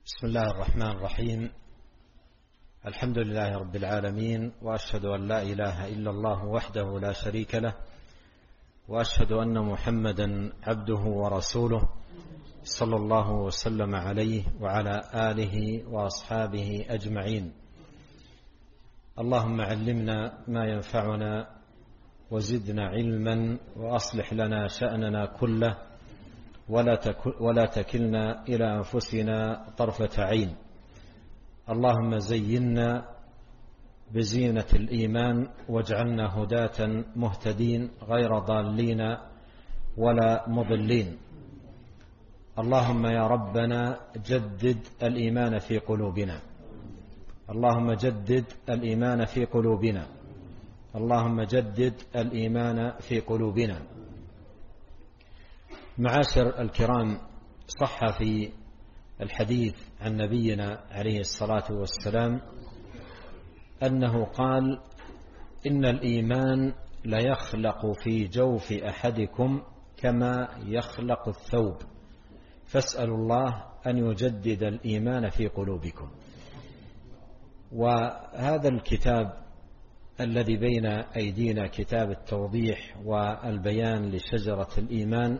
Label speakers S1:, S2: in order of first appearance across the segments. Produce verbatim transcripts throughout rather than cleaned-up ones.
S1: بسم الله الرحمن الرحيم. الحمد لله رب العالمين، وأشهد أن لا إله إلا الله وحده لا شريك له، وأشهد أن محمدا عبده ورسوله صلى الله وسلم عليه وعلى آله وأصحابه أجمعين. اللهم علمنا ما ينفعنا وزدنا علما، وأصلح لنا شأننا كله، ولا تكلنا إلى أنفسنا طرفة عين. اللهم زينا بزينة الإيمان، واجعلنا هداة مهتدين غير ضالين ولا مضلين. اللهم يا ربنا جدد الإيمان في قلوبنا، اللهم جدد الإيمان في قلوبنا، اللهم جدد الإيمان في قلوبنا. معاشر الكرام، صح في الحديث عن نبينا عليه الصلاة والسلام أنه قال: إن الإيمان ليخلق في جوف أحدكم كما يخلق الثوب، فاسألوا الله أن يجدد الإيمان في قلوبكم. وهذا الكتاب الذي بين أيدينا، كتاب التوضيح والبيان لشجرة الإيمان،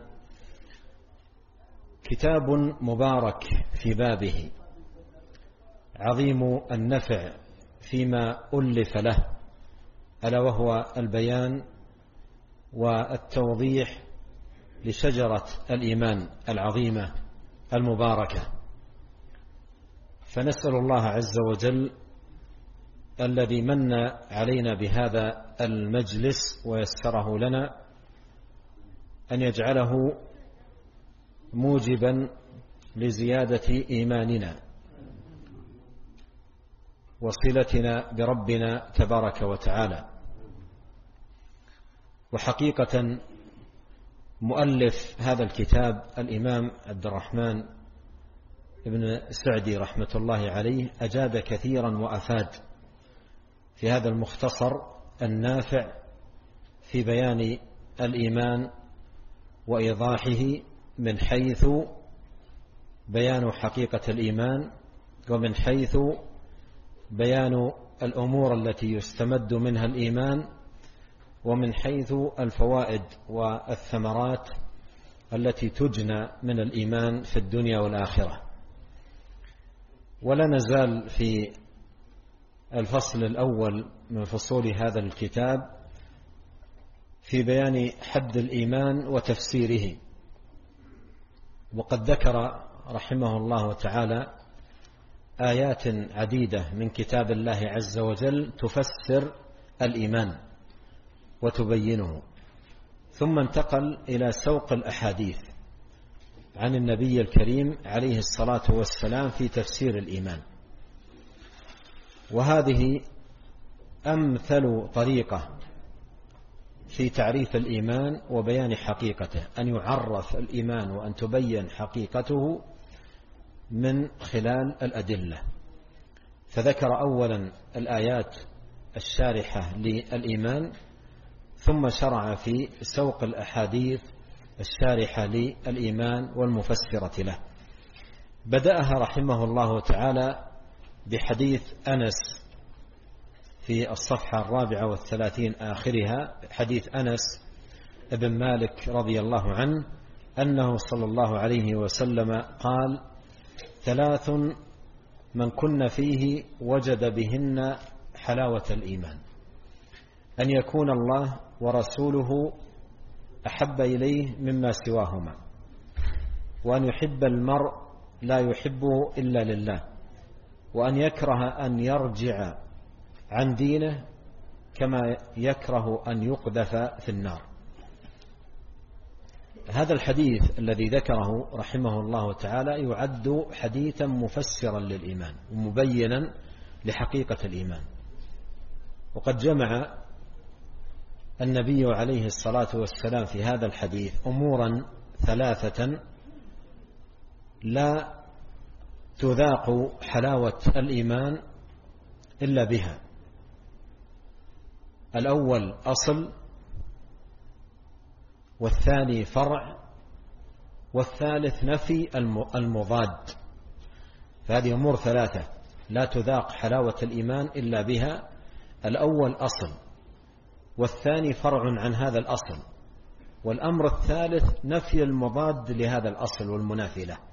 S1: كتاب مبارك في بابه، عظيم النفع فيما ألف له، ألا وهو البيان والتوضيح لشجرة الإيمان العظيمة المباركة. فنسأل الله عز وجل الذي من علينا بهذا المجلس ويسره لنا أن يجعله موجبا لزيادة إيماننا وصلتنا بربنا تبارك وتعالى. وحقيقة مؤلف هذا الكتاب الإمام عبد الرحمن بن سعدي رحمة الله عليه أجاد كثيرا وأفاد في هذا المختصر النافع في بيان الإيمان وإيضاحه، من حيث بيان حقيقة الإيمان، ومن حيث بيان الأمور التي يستمد منها الإيمان، ومن حيث الفوائد والثمرات التي تجنى من الإيمان في الدنيا والآخرة. ولا نزال في الفصل الأول من فصول هذا الكتاب في بيان حد الإيمان وتفسيره. وقد ذكر رحمه الله تعالى آيات عديدة من كتاب الله عز وجل تفسر الإيمان وتبينه، ثم انتقل إلى سوق الأحاديث عن النبي الكريم عليه الصلاة والسلام في تفسير الإيمان. وهذه أمثل طريقة في تعريف الإيمان وبيان حقيقته، أن يعرف الإيمان وأن تبين حقيقته من خلال الأدلة. فذكر أولا الآيات الشارحة للإيمان، ثم شرع في سوق الأحاديث الشارحة للإيمان والمفسرة له. بدأها رحمه الله تعالى بحديث أنس في الصفحة الرابعة والثلاثين آخرها، حديث أنس بن مالك رضي الله عنه أنه صلى الله عليه وسلم قال: ثلاث من كن فيه وجد بهن حلاوة الإيمان: أن يكون الله ورسوله أحب إليه مما سواهما، وأن يحب المرء لا يحبه إلا لله، وأن يكره أن يرجع عن دينه كما يكره أن يقذف في النار. هذا الحديث الذي ذكره رحمه الله تعالى يعد حديثا مفسرا للإيمان ومبينا لحقيقة الإيمان. وقد جمع النبي عليه الصلاة والسلام في هذا الحديث أمورا ثلاثة لا تذاق حلاوة الإيمان إلا بها. الأول أصل، والثاني فرع، والثالث نفي المضاد. فهذه أمور ثلاثة لا تذاق حلاوة الإيمان إلا بها. الأول أصل، والثاني فرع عن هذا الأصل، والأمر الثالث نفي المضاد لهذا الأصل والمنافي له.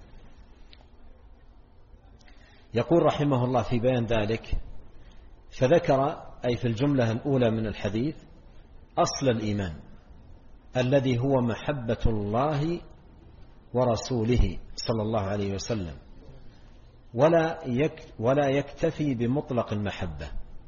S1: يقول رحمه الله في بيان ذلك: فذكر أي في الجملة الأولى من الحديث أصل الإيمان الذي هو محبة الله ورسوله صلى الله عليه وسلم، ولا ولا يكتفي بمطلق المحبة،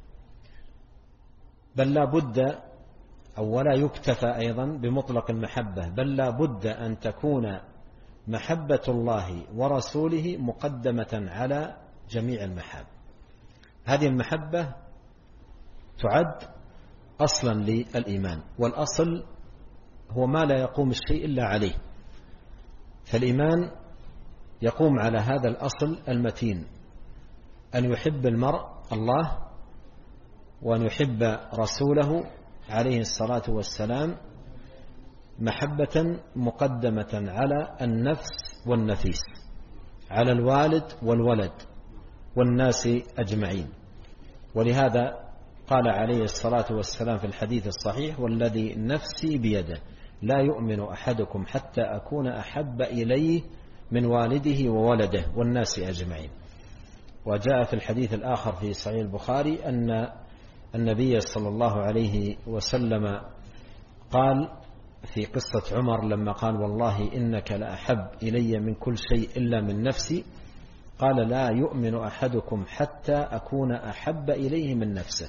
S1: بل لا بد أو ولا يكتفى أيضا بمطلق المحبة، بل لا بد أن تكون محبة الله ورسوله مقدمة على جميع المحاب. هذه المحبة تعد أصلا للإيمان، والأصل هو ما لا يقوم الشيء إلا عليه، فالإيمان يقوم على هذا الأصل المتين، أن يحب المرء الله وأن يحب رسوله عليه الصلاة والسلام محبة مقدمة على النفس والنفيس، على الوالد والولد والناس أجمعين. ولهذا قال عليه الصلاة والسلام في الحديث الصحيح: والذي نفسي بيده لا يؤمن أحدكم حتى أكون أحب إليه من والده وولده والناس أجمعين. وجاء في الحديث الآخر في صحيح البخاري أن النبي صلى الله عليه وسلم قال في قصة عمر لما قال: والله إنك لأحب إلي من كل شيء إلا من نفسي، قال: لا يؤمن أحدكم حتى أكون أحب إليه من نفسه.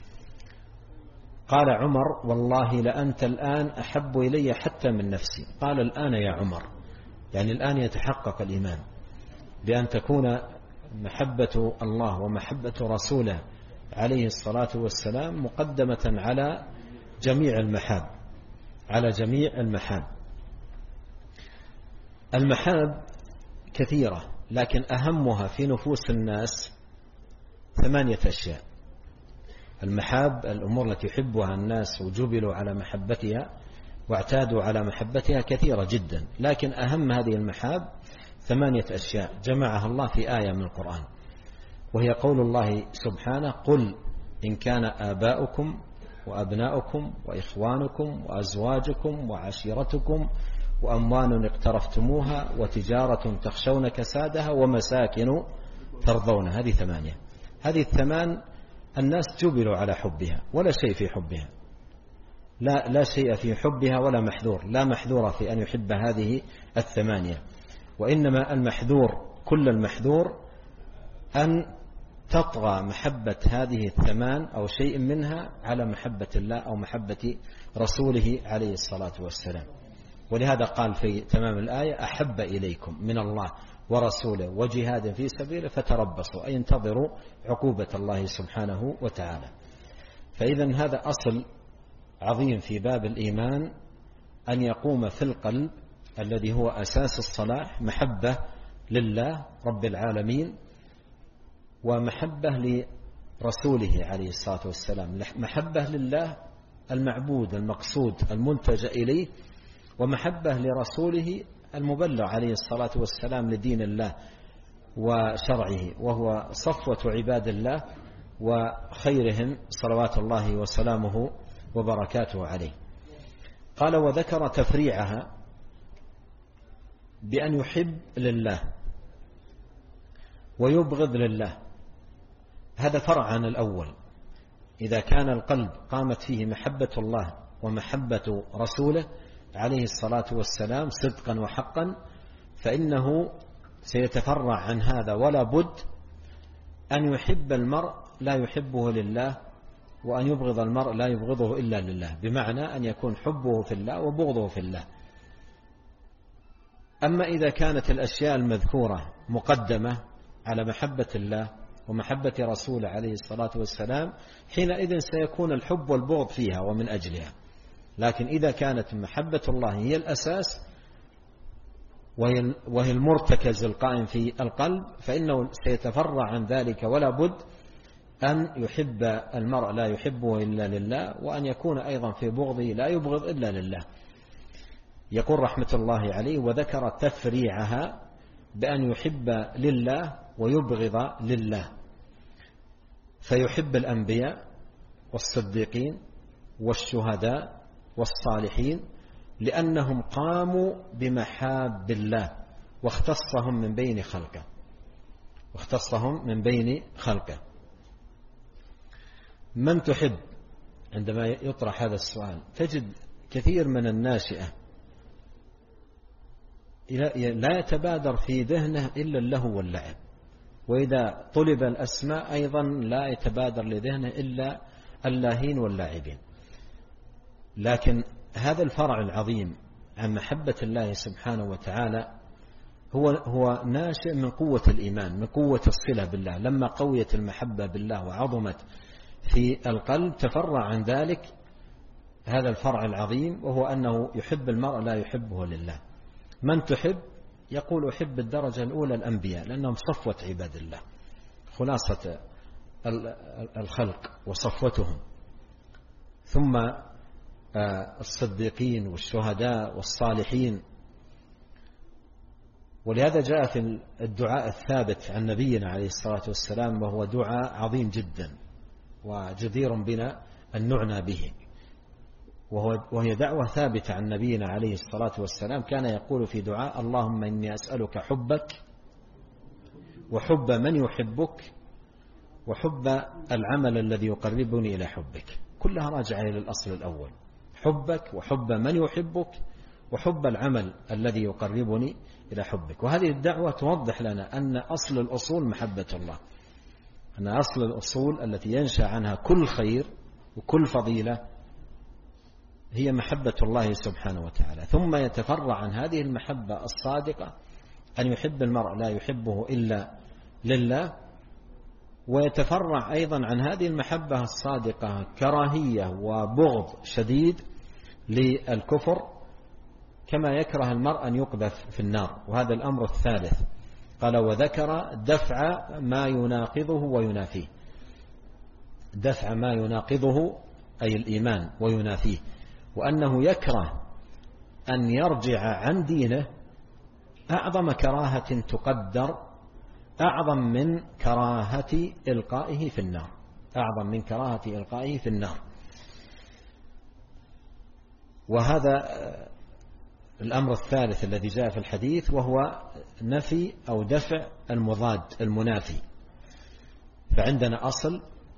S1: قال عمر: والله لأنت الآن أحب إلي حتى من نفسي. قال: الآن يا عمر، يعني الآن يتحقق الإيمان بأن تكون محبة الله ومحبة رسوله عليه الصلاة والسلام مقدمة على جميع المحاب، على جميع المحاب. المحاب كثيرة، لكن أهمها في نفوس الناس ثمانية أشياء. المحاب الأمور التي يحبها الناس وجبلوا على محبتها واعتادوا على محبتها كثيرة جدا، لكن أهم هذه المحاب ثمانية أشياء جمعها الله في آية من القرآن، وهي قول الله سبحانه: قل إن كان آباؤكم وأبناؤكم وإخوانكم وأزواجكم وعشيرتكم وأموال اقترفتموها وتجارة تخشون كسادها ومساكن ترضون. هذه ثمانية. هذه الثمان الناس جبلوا على حبها، ولا شيء في حبها، لا, لا شيء في حبها ولا محذور، لا محذور في أن يحب هذه الثمانية، وإنما المحذور كل المحذور أن تطغى محبة هذه الثمان أو شيء منها على محبة الله أو محبة رسوله عليه الصلاة والسلام. ولهذا قال في تمام الآية: أحب إليكم من الله ورسوله وجهاد في سبيله فتربصوا، أي انتظروا عقوبة الله سبحانه وتعالى. فإذا هذا أصل عظيم في باب الإيمان، أن يقوم في القلب الذي هو أساس الصلاح محبة لله رب العالمين، ومحبة لرسوله عليه الصلاة والسلام، محبة لله المعبود المقصود الملتجأ إليه، ومحبة لرسوله المبلغ عليه الصلاة والسلام لدين الله وشرعه، وهو صفوة عباد الله وخيرهم صلوات الله وسلامه وبركاته عليه. قال: وذكر تفريعها بأن يحب لله ويبغض لله. هذا فرع عن الأول. إذا كان القلب قامت فيه محبة الله ومحبة رسوله عليه الصلاة والسلام صدقا وحقا، فإنه سيتفرع عن هذا، ولا بد أن يحب المرء لا يحبه لله، وأن يبغض المرء لا يبغضه إلا لله، بمعنى أن يكون حبه في الله وبغضه في الله. أما إذا كانت الأشياء المذكورة مقدمة على محبة الله ومحبة رسوله عليه الصلاة والسلام، حينئذ سيكون الحب والبغض فيها ومن أجلها. لكن إذا كانت محبة الله هي الأساس وهي المرتكز القائم في القلب، فإنه سيتفرع عن ذلك، ولا بد أن يحب المرء لا يحبه إلا لله، وأن يكون أيضا في بغضه لا يبغض إلا لله. يقول رحمة الله عليه: وذكر تفريعها بأن يحب لله ويبغض لله، فيحب الأنبياء والصديقين والشهداء والصالحين لأنهم قاموا بمحاب الله واختصهم من بين خلقه واختصهم من بين خلقه. من تحب؟ عندما يطرح هذا السؤال تجد كثير من الناشئة لا يتبادر في ذهنه إلا اللهو واللعب، وإذا طلب الأسماء أيضا لا يتبادر لذهنه إلا اللاهين واللاعبين. لكن هذا الفرع العظيم عن محبة الله سبحانه وتعالى هو هو ناشئ من قوة الإيمان، من قوة الصلة بالله. لما قويت المحبة بالله وعظمت في القلب تفرع عن ذلك هذا الفرع العظيم، وهو أنه يحب المرء لا يحبه لله. من تحب؟ يقول أحب الدرجة الأولى الأنبياء لأنهم صفوة عباد الله، خلاصة الخلق وصفوتهم، ثم الصديقين والشهداء والصالحين. ولهذا جاء في الدعاء الثابت عن نبينا عليه الصلاة والسلام، وهو دعاء عظيم جدا وجدير بنا أن نعنى به، وهي دعوة ثابتة عن نبينا عليه الصلاة والسلام. كان يقول في دعاء: اللهم إني أسألك حبك وحب من يحبك وحب العمل الذي يقربني إلى حبك. كلها راجعة إلى الأصل الأول، حبك وحب من يحبك وحب العمل الذي يقربني إلى حبك. وهذه الدعوة توضح لنا أن أصل الأصول محبة الله، أن أصل الأصول التي ينشأ عنها كل خير وكل فضيلة هي محبة الله سبحانه وتعالى. ثم يتفرع عن هذه المحبة الصادقة أن يحب المرء لا يحبه إلا لله، ويتفرع أيضا عن هذه المحبة الصادقة كراهية وبغض شديد للكفر، كما يكره المرء أن يقذف في النار. وهذا الأمر الثالث. قال: وذكر دفع ما يناقضه وينافيه. دفع ما يناقضه أي الإيمان وينافيه، وأنه يكره أن يرجع عن دينه أعظم كراهة تقدر، أعظم من كراهة إلقائه في النار، أعظم من كراهة إلقائه في النار. وهذا الأمر الثالث الذي جاء في الحديث، وهو نفي أو دفع المضاد المنافي. فعندنا أصل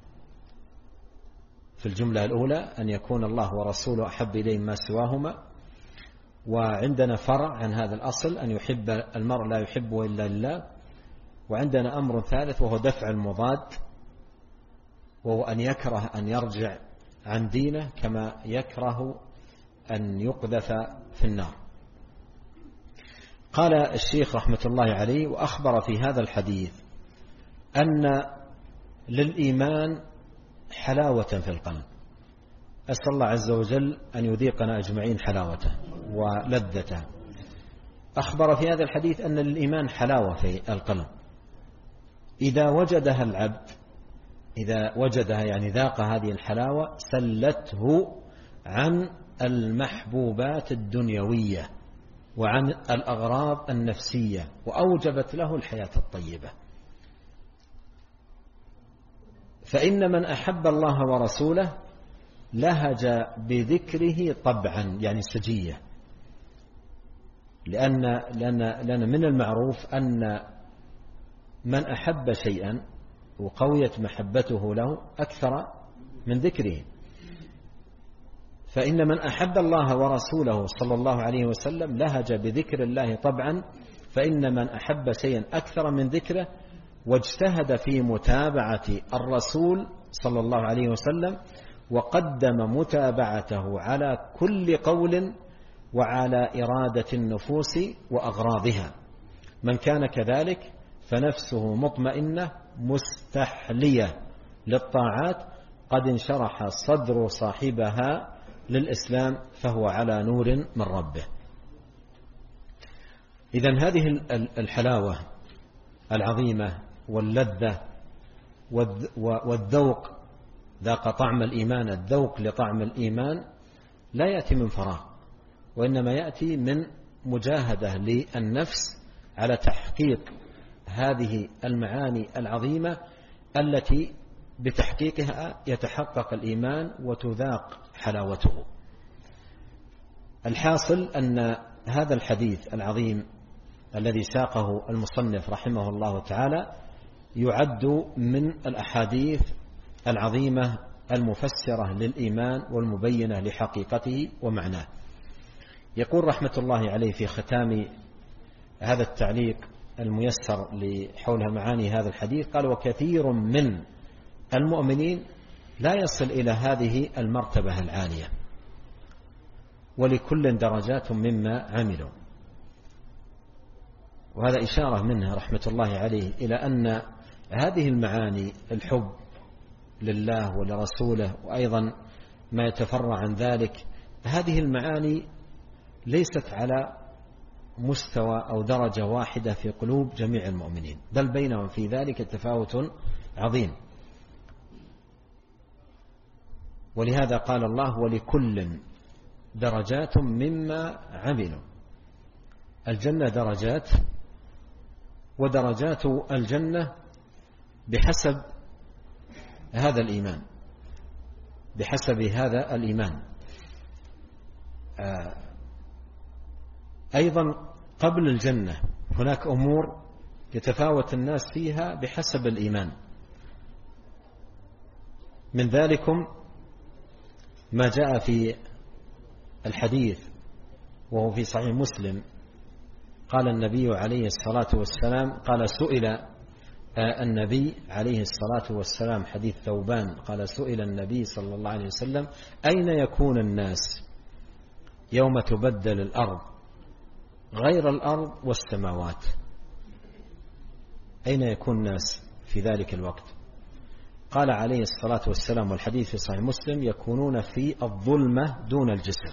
S1: في الجملة الأولى أن يكون الله ورسوله أحب إليه ما سواهما، وعندنا فرع عن هذا الأصل أن يحب المرء لا يحبه إلا لله، وعندنا أمر ثالث وهو دفع المضاد، وهو أن يكره أن يرجع عن دينه كما يكره أن يقذف في النار. قال الشيخ رحمة الله عليه: وأخبر في هذا الحديث أن للإيمان حلاوة في القلب. أسأل الله عز وجل أن يذيقنا أجمعين حلاوته ولذته. أخبر في هذا الحديث أن للإيمان حلاوة في القلب، إذا وجدها العبد، إذا وجدها يعني ذاق هذه الحلاوة، سلته عن المحبوبات الدنيوية وعن الأغراض النفسية، وأوجبت له الحياة الطيبة. فإن من أحب الله ورسوله لهج بذكره طبعا، يعني سجية، لأن, لأن, لأن من المعروف أن من أحب شيئا وقويت محبته له أكثر من ذكره. فإن من أحب الله ورسوله صلى الله عليه وسلم لهج بذكر الله طبعا، فإن من أحب شيئا أكثر من ذكره واجتهد في متابعة الرسول صلى الله عليه وسلم، وقدم متابعته على كل قول وعلى إرادة النفوس وأغراضها. من كان كذلك فنفسه مطمئنة مستحلية للطاعات، قد انشرح صدر صاحبها للإسلام، فهو على نور من ربه. إذن هذه الحلاوة العظيمة واللذة والذوق، ذاق طعم الإيمان، الذوق لطعم الإيمان لا يأتي من فراغ، وإنما يأتي من مجاهدة للنفس على تحقيق هذه المعاني العظيمة التي بتحقيقها يتحقق الإيمان وتذاق حلاوته. الحاصل أن هذا الحديث العظيم الذي ساقه المصنف رحمه الله تعالى يعد من الأحاديث العظيمة المفسرة للإيمان والمبينة لحقيقته ومعناه. يقول رحمة الله عليه في ختام هذا التعليق الميسر لحول معاني هذا الحديث، قال: وكثير من المؤمنين لا يصل إلى هذه المرتبة العالية، ولكل درجات مما عملوا. وهذا إشارة منها رحمة الله عليه إلى أن هذه المعاني، الحب لله ولرسوله وأيضا ما يتفرع عن ذلك، هذه المعاني ليست على مستوى أو درجة واحدة في قلوب جميع المؤمنين، بل بينهم في ذلك تفاوت عظيم. ولهذا قال الله: ولكل درجات مما عملوا. الجنة درجات، ودرجات الجنة بحسب هذا الإيمان، بحسب هذا الإيمان. أيضا قبل الجنة هناك أمور يتفاوت الناس فيها بحسب الإيمان. من ذلكم ما جاء في الحديث وهو في صحيح مسلم، قال النبي عليه الصلاة والسلام قال سئل النبي عليه الصلاة والسلام، حديث ثوبان، قال: سئل النبي صلى الله عليه وسلم: أين يكون الناس يوم تبدل الأرض غير الأرض والسماوات؟ أين يكون الناس في ذلك الوقت؟ قال عليه الصلاة والسلام، والحديث في صحيح مسلم: يكونون في الظلمة دون الجسر.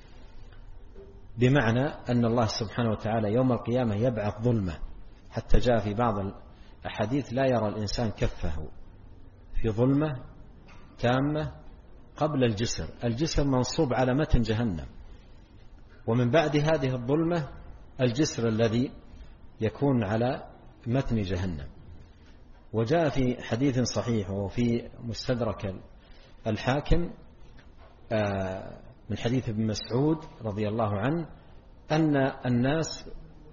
S1: بمعنى أن الله سبحانه وتعالى يوم القيامة يبعث ظلمة، حتى جاء في بعض الأحاديث: لا يرى الإنسان كفه، في ظلمة تامة قبل الجسر. الجسر منصوب على متن جهنم، ومن بعد هذه الظلمة الجسر الذي يكون على متن جهنم. وجاء في حديث صحيح وفي مستدرك الحاكم من حديث ابن مسعود رضي الله عنه أن الناس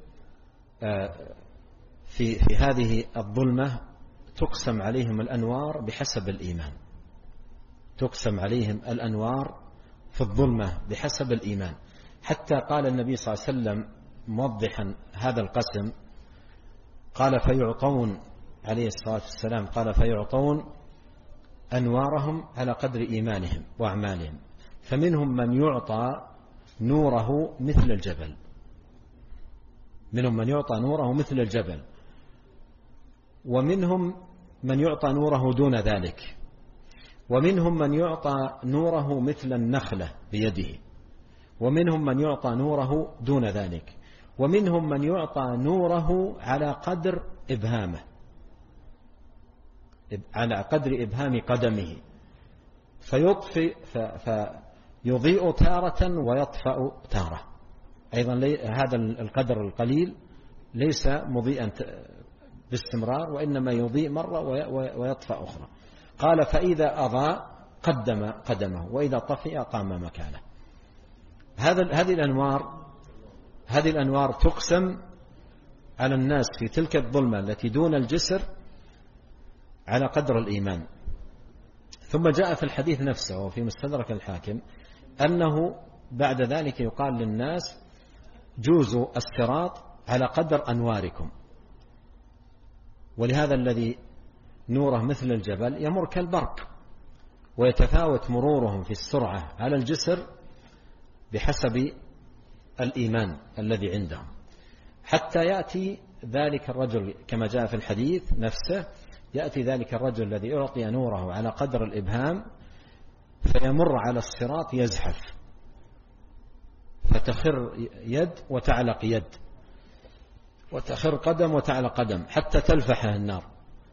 S1: في في هذه الظلمة تقسم عليهم الأنوار بحسب الإيمان، تقسم عليهم الأنوار في الظلمة بحسب الإيمان، حتى قال النبي صلى الله عليه وسلم موضحا هذا القسم، قال: فيعطون عليه الصلاة والسلام قال فيعطون أنوارهم على قدر إيمانهم وأعمالهم، فمنهم من يعطى نوره مثل الجبل، منهم من يعطى نوره مثل الجبل، ومنهم من يعطى نوره دون ذلك، ومنهم من يعطى نوره مثل النخلة بيده، ومنهم من يعطى نوره دون ذلك، ومنهم من يعطى نوره على قدر إبهامه، على قدر إبهام قدمه، فيطفئ فيضيء تارة ويطفأ تارة. أيضا هذا القدر القليل ليس مضيئا باستمرار، وإنما يضيء مرة ويطفأ أخرى. قال: فإذا أضاء قدم قدمه، وإذا طفئ قام مكانه. هذه الأنوار هذه الأنوار تقسم على الناس في تلك الظلمة التي دون الجسر على قدر الإيمان. ثم جاء في الحديث نفسه وفي مستدرك الحاكم أنه بعد ذلك يقال للناس: جوزوا الصراط على قدر أنواركم. ولهذا الذي نوره مثل الجبل يمر كالبرق، ويتفاوت مرورهم في السرعة على الجسر بحسب الإيمان الذي عندهم، حتى يأتي ذلك الرجل كما جاء في الحديث نفسه، يأتي ذلك الرجل الذي أعطي نوره على قدر الإبهام فيمر على الصراط يزحف، فتخر يد وتعلق يد، وتخر قدم وتعلق قدم، حتى تلفحه النار،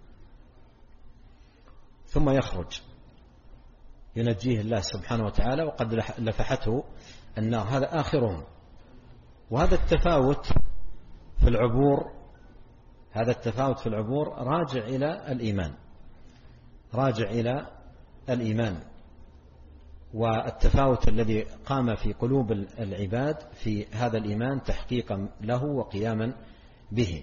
S1: ثم يخرج ينجيه الله سبحانه وتعالى وقد لفحته النار. هذا آخرهم. وهذا التفاوت في العبور هذا التفاوت في العبور راجع إلى الإيمان، راجع إلى الإيمان، والتفاوت الذي قام في قلوب العباد في هذا الإيمان تحقيقا له وقياما به.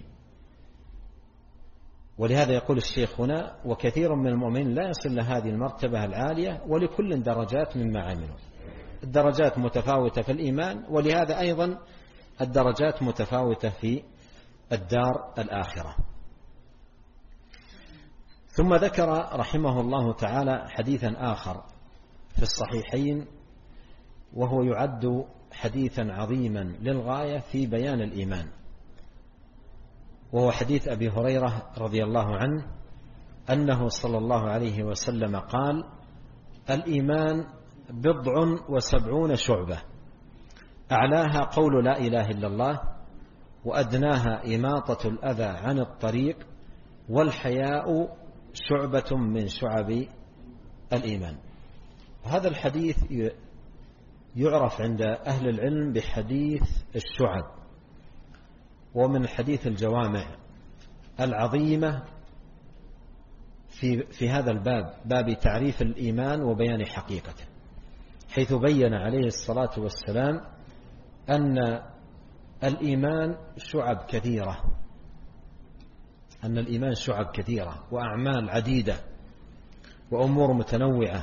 S1: ولهذا يقول الشيخ هنا: وكثير من المؤمنين لا يصل لهذه المرتبة العالية ولكل درجات مما عملوا. الدرجات متفاوتة في الإيمان، ولهذا أيضا الدرجات متفاوتة في الدار الآخرة. ثم ذكر رحمه الله تعالى حديثا آخر في الصحيحين، وهو يعد حديثا عظيما للغاية في بيان الإيمان، وهو حديث أبي هريرة رضي الله عنه أنه صلى الله عليه وسلم قال: الإيمان بضع وسبعون شعبة، أعلاها قول لا إله إلا الله، وأدناها إماطة الأذى عن الطريق، والحياء شعبة من شعب الإيمان. هذا الحديث يعرف عند أهل العلم بحديث الشعب، ومن حديث الجوامع العظيمة في في هذا الباب، باب تعريف الإيمان وبيان حقيقته، حيث بين عليه الصلاة والسلام أن الإيمان شعب كثيرة، أن الإيمان شعب كثيرة وأعمال عديدة وأمور متنوعة،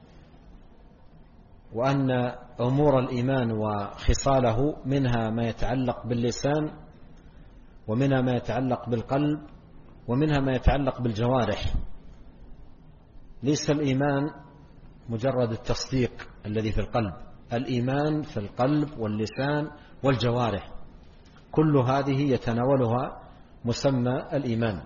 S1: وأن أمور الإيمان وخصاله منها ما يتعلق باللسان، ومنها ما يتعلق بالقلب، ومنها ما يتعلق بالجوارح. ليس الإيمان مجرد التصديق الذي في القلب، الإيمان في القلب واللسان والجوارح، كل هذه يتناولها مسمى الإيمان.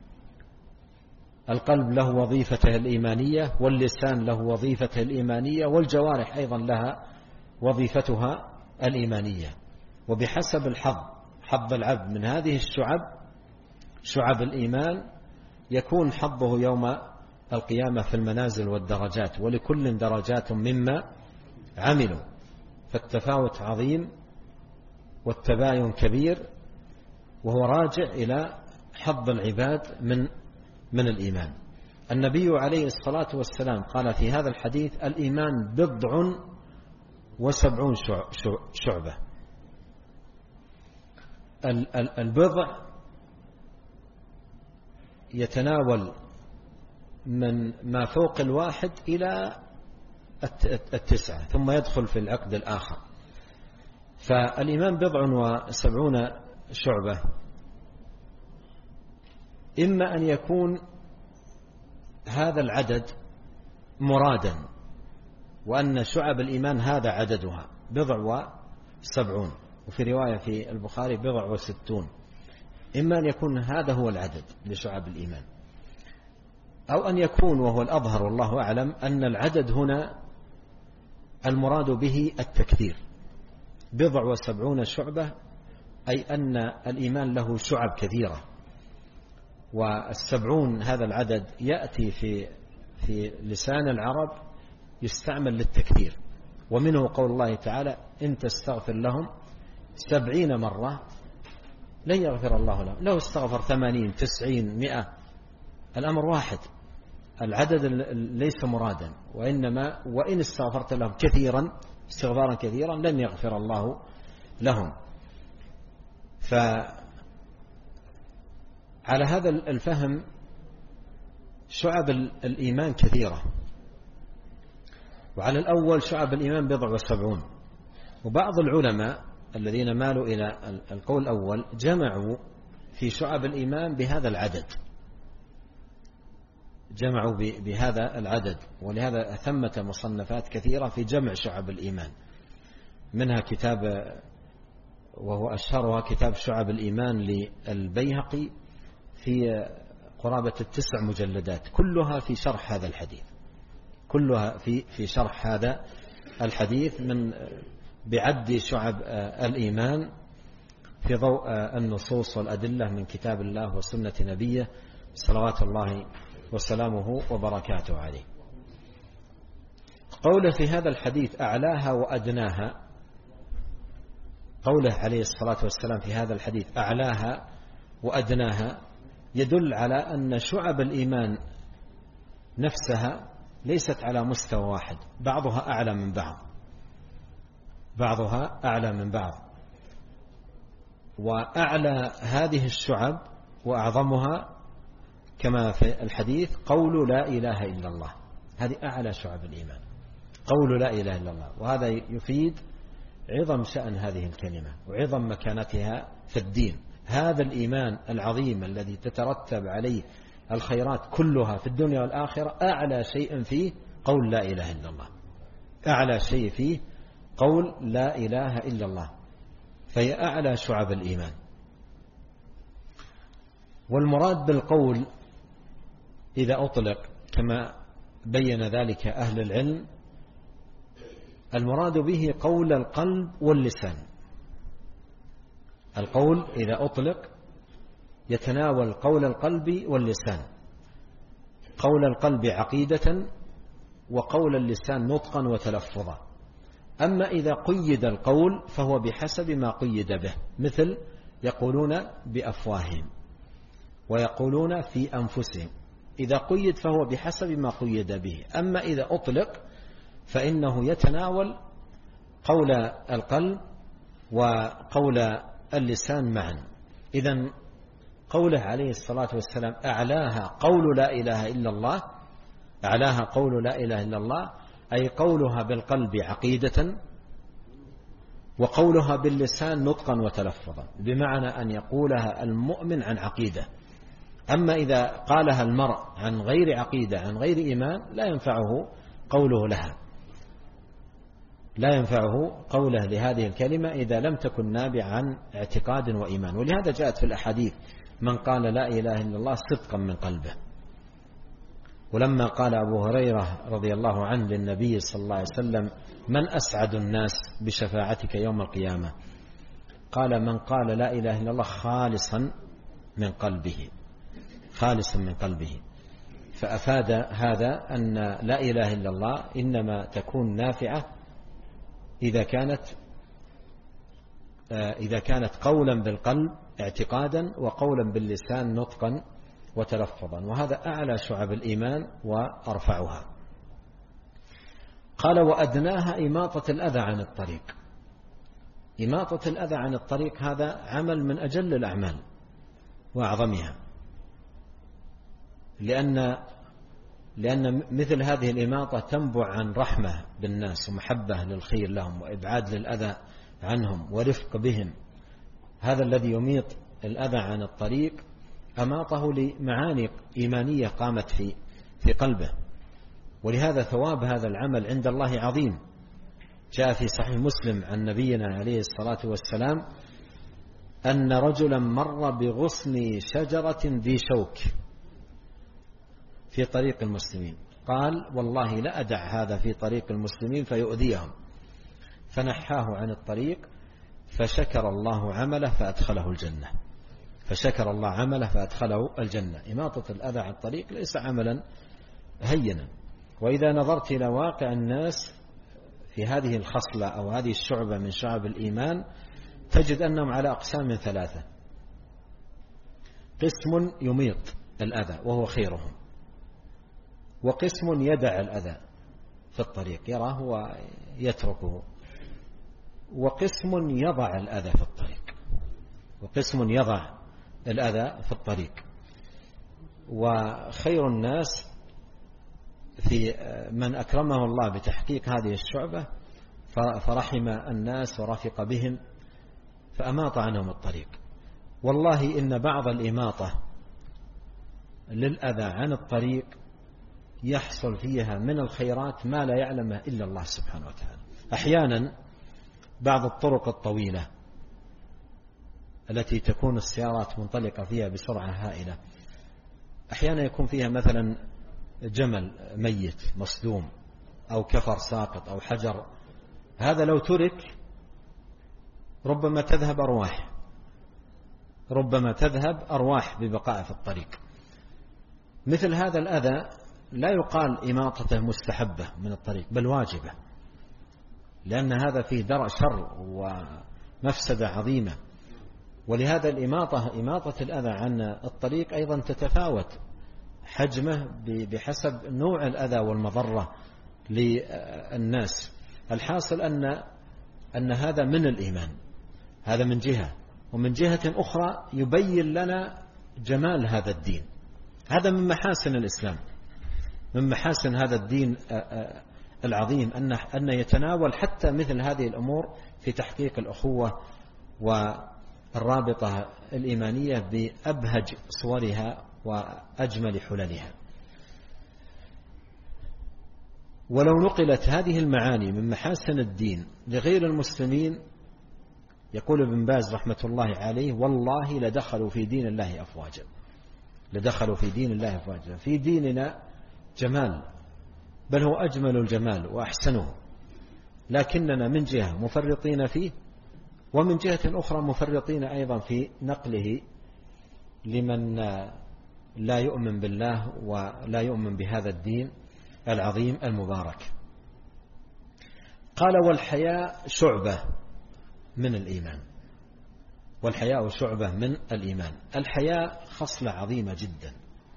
S1: القلب له وظيفته الإيمانية، واللسان له وظيفته الإيمانية، والجوارح أيضا لها وظيفتها الإيمانية. وبحسب الحظ، حظ العبد من هذه الشعب، شعب الإيمان، يكون حظه يوم القيامة في المنازل والدرجات، ولكل درجات مما عملوا. فالتفاوت عظيم والتباين كبير، وهو راجع إلى حظ العباد من من الإيمان. النبي عليه الصلاة والسلام قال في هذا الحديث: الإيمان بضع وسبعون شعبة. البضع يتناول من ما فوق الواحد إلى التسعة، ثم يدخل في العقد الآخر. فالإيمان بضع وسبعون شعبة، إما أن يكون هذا العدد مرادا، وأن شعب الإيمان هذا عددها بضع وسبعون، وفي رواية في البخاري بضع وستون. إما أن يكون هذا هو العدد لشعب الإيمان، أو أن يكون، وهو الأظهر والله أعلم، أن العدد هنا المراد به التكثير، بضع وسبعون شعبة، أي أن الإيمان له شعب كثيرة. والسبعون هذا العدد يأتي في في لسان العرب يستعمل للتكثير، ومنه قول الله تعالى: إن تستغفر لهم سبعين مرة لن يغفر الله لهم. لو استغفر ثمانين تسعين مئة الأمر واحد، العدد ليس مرادا، وإنما وإن استغفرت لهم كثيرا استغفارا كثيرا لن يغفر الله لهم. فعلى هذا الفهم شعب الإيمان كثيرة، وعلى الأول شعب الإيمان بضع وسبعون. وبعض العلماء الذين مالوا إلى القول الأول جمعوا في شعب الإيمان بهذا العدد، جمعوا بهذا العدد، ولهذا ثمة مصنفات كثيرة في جمع شعب الإيمان، منها كتاب وهو أشهرها كتاب شعب الإيمان للبيهقي في قرابة التسع مجلدات، كلها في شرح هذا الحديث، كلها في في شرح هذا الحديث من بعد شعب الإيمان في ضوء النصوص والأدلة من كتاب الله وسنة نبيه صلوات الله وسلامه وبركاته عليه. قوله في هذا الحديث أعلاها وأدناها، قوله عليه الصلاة والسلام في هذا الحديث أعلاها وأدناها، يدل على أن شعب الإيمان نفسها ليست على مستوى واحد، بعضها أعلى من بعض بعضها أعلى من بعض وأعلى هذه الشعب وأعظمها كما في الحديث قول لا إله إلا الله. هذه أعلى شعب الإيمان، قول لا إله إلا الله. وهذا يفيد عظم شأن هذه الكلمة وعظم مكانتها في الدين. هذا الإيمان العظيم الذي تترتب عليه الخيرات كلها في الدنيا والآخرة أعلى شيء فيه قول لا إله إلا الله، أعلى شيء فيه قول لا إله إلا الله، فهي أعلى شعب الإيمان. والمراد بالقول إذا أطلق كما بين ذلك أهل العلم، المراد به قول القلب واللسان. القول إذا أطلق يتناول قول القلب واللسان، قول القلب عقيدة وقول اللسان نطقا وتلفظا. أما إذا قيد القول فهو بحسب ما قيد به، مثل يقولون بأفواههم ويقولون في أنفسهم، إذا قيد فهو بحسب ما قيد به. أما إذا أطلق فإنه يتناول قول القلب وقول اللسان معا. إذن قوله عليه الصلاة والسلام أعلاها قول لا إله إلا الله، أعلاها قول لا إله إلا الله أي قولها بالقلب عقيدة وقولها باللسان نطقا وتلفظا، بمعنى أن يقولها المؤمن عن عقيدة. أما إذا قالها المرء عن غير عقيدة عن غير إيمان لا ينفعه قوله لها، لا ينفعه قوله لهذه الكلمة إذا لم تكن نابعة عن اعتقاد وإيمان. ولهذا جاءت في الأحاديث من قال لا إله إلا الله صدقا من قلبه. ولما قال أبو هريرة رضي الله عنه للنبي صلى الله عليه وسلم من أسعد الناس بشفاعتك يوم القيامة، قال من قال لا إله إلا الله خالصا من قلبه، خالصا من قلبه. فأفاد هذا أن لا إله إلا الله إنما تكون نافعة إذا كانت إذا كانت قولا بالقلب اعتقادا وقولا باللسان نطقا وتلفظا، وهذا أعلى شعب الإيمان وأرفعها. قال وأدناها إماطة الأذى عن الطريق. إماطة الأذى عن الطريق هذا عمل من أجل الأعمال وأعظمها، لأن لأن مثل هذه الإماطة تنبع عن رحمة بالناس ومحبة للخير لهم وإبعاد للأذى عنهم ورفق بهم. هذا الذي يميط الأذى عن الطريق أماطه لمعاني إيمانية قامت في في قلبه، ولهذا ثواب هذا العمل عند الله عظيم. جاء في صحيح مسلم عن نبينا عليه الصلاة والسلام أن رجلا مر بغصن شجرة ذي شوك في طريق المسلمين، قال والله لا أدع هذا في طريق المسلمين فيؤذيهم، فنحاه عن الطريق فشكر الله عمله فأدخله الجنة، فشكر الله عمله فأدخله الجنة. إماطة الأذى عن الطريق ليس عملا هينا. وإذا نظرت إلى واقع الناس في هذه الخصلة أو هذه الشعبة من شعب الإيمان تجد أنهم على أقسام ثلاثة. قسم يميط الأذى وهو خيرهم، وقسم يدع الأذى في الطريق يراه ويتركه، وقسم يضع الأذى في الطريق وقسم يضع الأذى في الطريق. وخير الناس في من أكرمه الله بتحقيق هذه الشعبة فرحم الناس ورفق بهم فأماط عنهم الطريق. والله إن بعض الإماطة للأذى عن الطريق يحصل فيها من الخيرات ما لا يعلمه إلا الله سبحانه وتعالى. أحيانا بعض الطرق الطويلة التي تكون السيارات منطلقة فيها بسرعة هائلة أحيانا يكون فيها مثلا جمل ميت مصدوم أو كفر ساقط أو حجر، هذا لو ترك ربما تذهب أرواح ربما تذهب أرواح ببقاء في الطريق. مثل هذا الأذى لا يقال إماطته مستحبة من الطريق بل واجبة، لأن هذا فيه درء شر ومفسدة عظيمة، ولهذا الإماطة إماطة الأذى عن الطريق أيضا تتفاوت حجمه بحسب نوع الأذى والمضرة للناس. الحاصل أن أن هذا من الإيمان، هذا من جهة، ومن جهة أخرى يبين لنا جمال هذا الدين. هذا من محاسن الإسلام، من محاسن هذا الدين العظيم أن أن يتناول حتى مثل هذه الأمور في تحقيق الأخوة والرابطة الإيمانية بأبهج صورها وأجمل حللها. ولو نقلت هذه المعاني من محاسن الدين لغير المسلمين، يقول ابن باز رحمة الله عليه: والله لدخلوا في دين الله أفواجا، لدخلوا في دين الله أفواجا. في ديننا جمال، بل هو أجمل الجمال وأحسنه، لكننا من جهة مفرطين فيه، ومن جهة أخرى مفرطين أيضا في نقله لمن لا يؤمن بالله ولا يؤمن بهذا الدين العظيم المبارك. قال: والحياء شعبة من الإيمان، والحياء شعبة من الإيمان. الحياء خصلة عظيمة جدا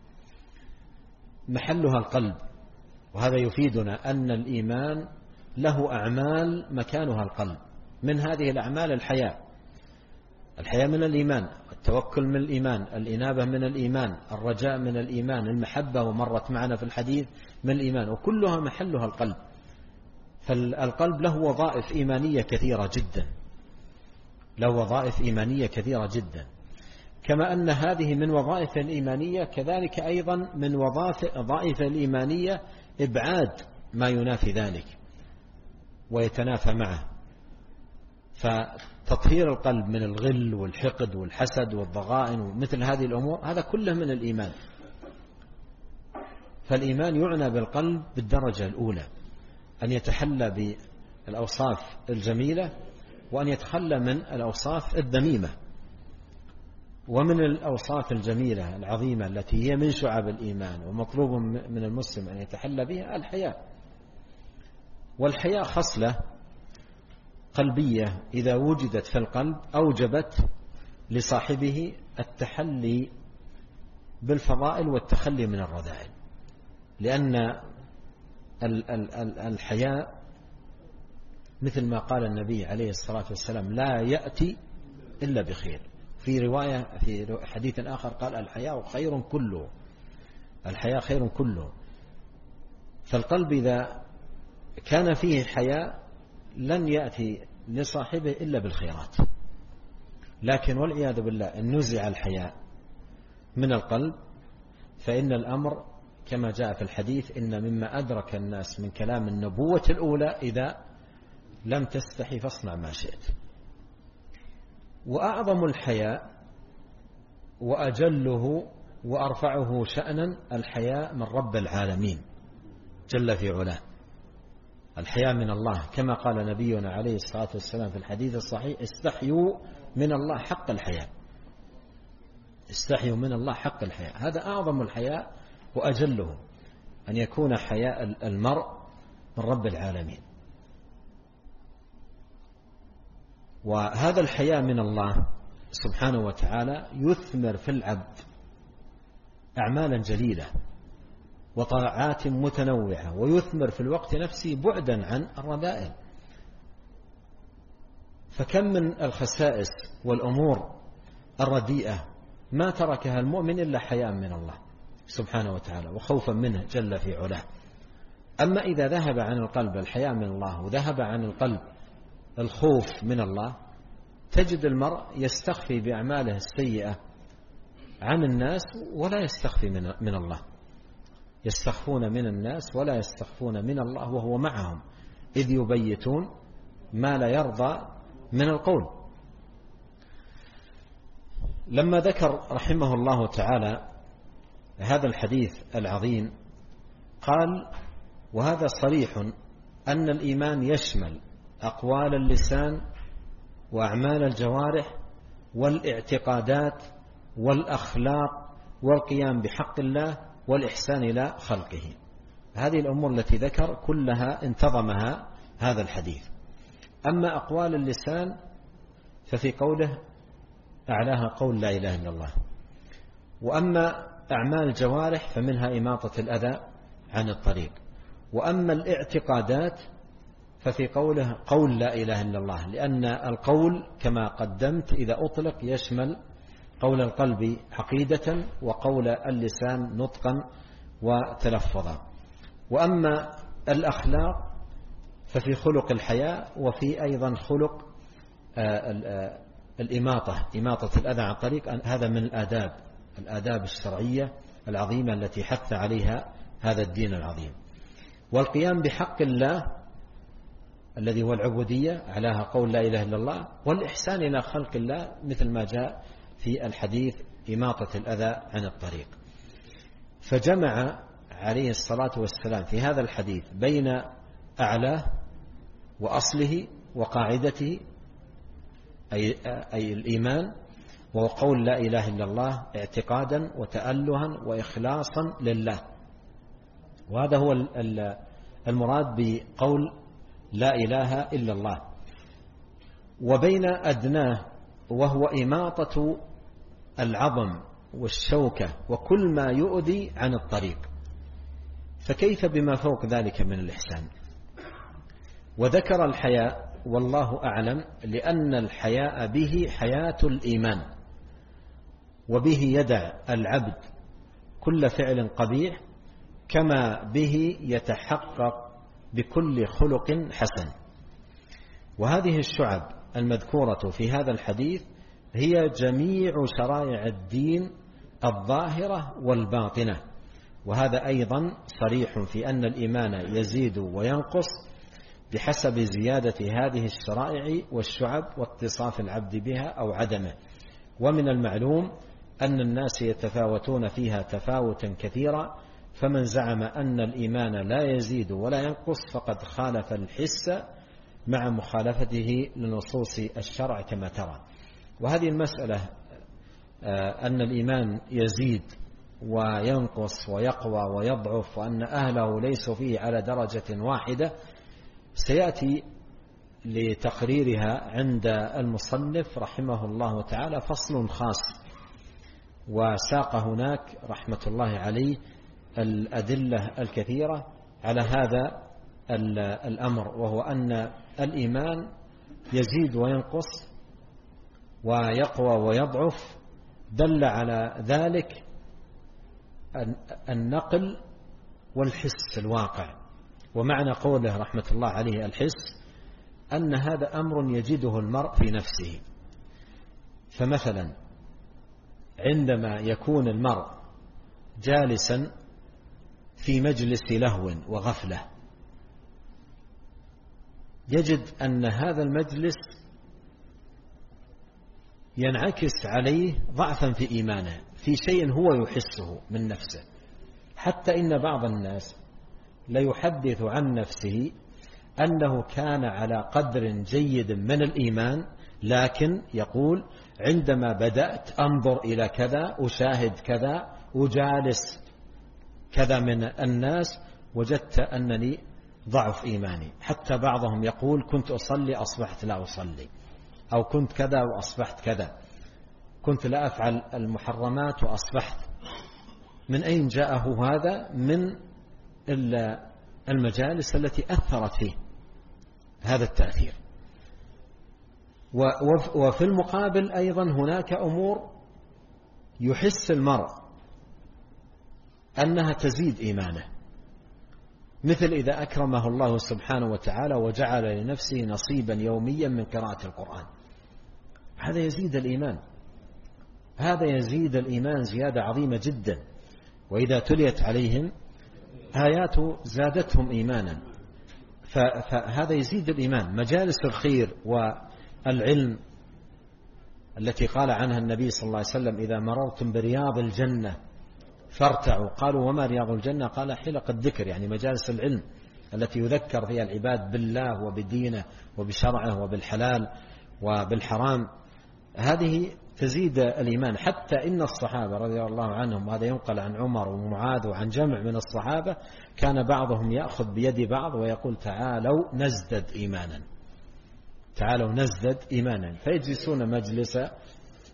S1: محلها القلب، وهذا يفيدنا أن الإيمان له أعمال مكانها القلب. من هذه الأعمال الحياء، الحياء من الإيمان، التوكل من الإيمان، الإنابة من الإيمان، الرجاء من الإيمان، المحبة ومرت معنا في الحديث من الإيمان، وكلها محلها القلب. فالقلب له وظائف إيمانية كثيرة جدا، له وظائف إيمانية كثيرة جدا، كما أن هذه من وظائف الإيمانية، كذلك أيضا من وظائف الإيمانية إبعاد ما ينافي ذلك ويتنافى معه. فتطهير القلب من الغل والحقد والحسد والضغائن ومثل هذه الأمور، هذا كله من الإيمان. فالإيمان يعنى بالقلب بالدرجة الأولى، أن يتحلى بالأوصاف الجميلة وأن يتخلى من الأوصاف الذميمة. ومن الأوصاف الجميلة العظيمة التي هي من شعب الإيمان ومطلوب من المسلم أن يتحلى بها الحياء. والحياء خصلة قلبية إذا وجدت في القلب أوجبت لصاحبه التحلي بالفضائل والتخلي من الرذائل، لأن الحياء مثل ما قال النبي عليه الصلاة والسلام: لا يأتي إلا بخير. في رواية في حديث آخر قال: الحياء خير كله، الحياء خير كله. فالقلب إذا كان فيه حياء لن يأتي لصاحبه إلا بالخيرات. لكن والعياذ بالله إن نزع الحياء من القلب فإن الأمر كما جاء في الحديث: إن مما أدرك الناس من كلام النبوة الأولى إذا لم تستحي فاصنع ما شئت. وأعظم الحياء وأجله وأرفعه شأنا الحياء من رب العالمين جل في علاه، الحياء من الله، كما قال نبينا عليه الصلاة والسلام في الحديث الصحيح: استحيوا من الله حق الحياء، استحيوا من الله حق الحياء. هذا أعظم الحياء وأجله، أن يكون حياء المرء من رب العالمين. وهذا الحياء من الله سبحانه وتعالى يثمر في العبد أعمالا جليلة وطاعات متنوعة، ويثمر في الوقت نفسه بعدا عن الرذائل. فكم من الخسائس والأمور الرديئة ما تركها المؤمن إلا حياء من الله سبحانه وتعالى وخوفا منه جل في علاه. أما إذا ذهب عن القلب الحياء من الله وذهب عن القلب الخوف من الله، تجد المرء يستخفي بأعماله السيئة عن الناس ولا يستخفي من, من الله. يستخفون من الناس ولا يستخفون من الله وهو معهم إذ يبيتون ما لا يرضى من القول. لما ذكر رحمه الله تعالى هذا الحديث العظيم قال: وهذا صريح أن الإيمان يشمل أقوال اللسان وأعمال الجوارح والاعتقادات والأخلاق والقيام بحق الله والإحسان إلى خلقه. هذه الأمور التي ذكر كلها انتظمها هذا الحديث. أما أقوال اللسان ففي قوله أعلاها قول لا إله إلا الله. وأما أعمال الجوارح فمنها إماطة الأذى عن الطريق. وأما الاعتقادات ففي قوله قول لا إله إلا الله، لأن القول كما قدمت إذا أطلق يشمل قول القلب عقيدة وقول اللسان نطقا وتلفظا. وأما الأخلاق ففي خلق الحياء، وفي أيضا خلق الإماطة، إماطة الأذى عن الطريق. هذا من الآداب الآداب الشرعية العظيمة التي حث عليها هذا الدين العظيم. والقيام بحق الله الذي هو العبودية علىها قول لا إله إلا الله، والإحسان إلى خلق الله مثل ما جاء في الحديث إماطة الأذى عن الطريق. فجمع عليه الصلاة والسلام في هذا الحديث بين أعلاه وأصله وقاعدته، أي, أي الإيمان، وهو قول لا إله إلا الله اعتقادا وتألها وإخلاصا لله. وهذا هو المراد بقول لا إله إلا الله. وبين أدناه وهو إماطة العظم والشوكة وكل ما يؤذي عن الطريق، فكيف بما فوق ذلك من الإحسان. وذكر الحياء والله أعلم لأن الحياء به حياة الإيمان، وبه يدع العبد كل فعل قبيح، كما به يتحقق بكل خلق حسن. وهذه الشعب المذكورة في هذا الحديث هي جميع شرائع الدين الظاهرة والباطنة. وهذا أيضا صريح في أن الإيمان يزيد وينقص بحسب زيادة هذه الشرائع والشعب واتصاف العبد بها أو عدمه. ومن المعلوم أن الناس يتفاوتون فيها تفاوتا كثيرا، فمن زعم أن الإيمان لا يزيد ولا ينقص فقد خالف الحس مع مخالفته لنصوص الشرع كما ترى. وهذه المسألة أن الإيمان يزيد وينقص ويقوى ويضعف وأن أهله ليسوا فيه على درجة واحدة سيأتي لتقريرها عند المصنف رحمه الله تعالى فصل خاص، وساق هناك رحمة الله عليه الأدلة الكثيرة على هذا الأمر، وهو أن الإيمان يزيد وينقص ويقوى ويضعف. دل على ذلك النقل والحس الواقع. ومعنى قوله رحمة الله عليه الحس أن هذا أمر يجده المرء في نفسه. فمثلا عندما يكون المرء جالسا في مجلس لهو وغفلة يجد أن هذا المجلس ينعكس عليه ضعفا في إيمانه، في شيء هو يحسه من نفسه. حتى إن بعض الناس ليحدث عن نفسه أنه كان على قدر جيد من الإيمان، لكن يقول عندما بدأت أنظر إلى كذا أشاهد كذا أجالس كذا من الناس وجدت أنني ضعف إيماني. حتى بعضهم يقول كنت أصلي أصبحت لا أصلي، أو كنت كذا وأصبحت كذا، كنت لا أفعل المحرمات وأصبحت. من أين جاءه هذا؟ من المجالس التي أثرت فيه هذا التأثير. وفي المقابل أيضا هناك أمور يحس المرء أنها تزيد إيمانه، مثل إذا أكرمه الله سبحانه وتعالى وجعل لنفسه نصيبا يوميا من قراءة القرآن، هذا يزيد الإيمان، هذا يزيد الإيمان زيادة عظيمة جدا. وإذا تليت عليهم آيات زادتهم إيمانا، فهذا يزيد الإيمان. مجالس الخير والعلم التي قال عنها النبي صلى الله عليه وسلم إذا مررتم برياض الجنة فارتعوا. قالوا وما رياض الجنة؟ قال حلق الذكر، يعني مجالس العلم التي يذكر فيها العباد بالله وبدينه وبشرعه وبالحلال وبالحرام، هذه تزيد الإيمان. حتى إن الصحابة رضي الله عنهم، وهذا ينقل عن عمر ومعاذ وعن جمع من الصحابة، كان بعضهم يأخذ بيد بعض ويقول تعالوا نزدد إيمانا، تعالوا نزدد إيمانا، فيجلسون مجلس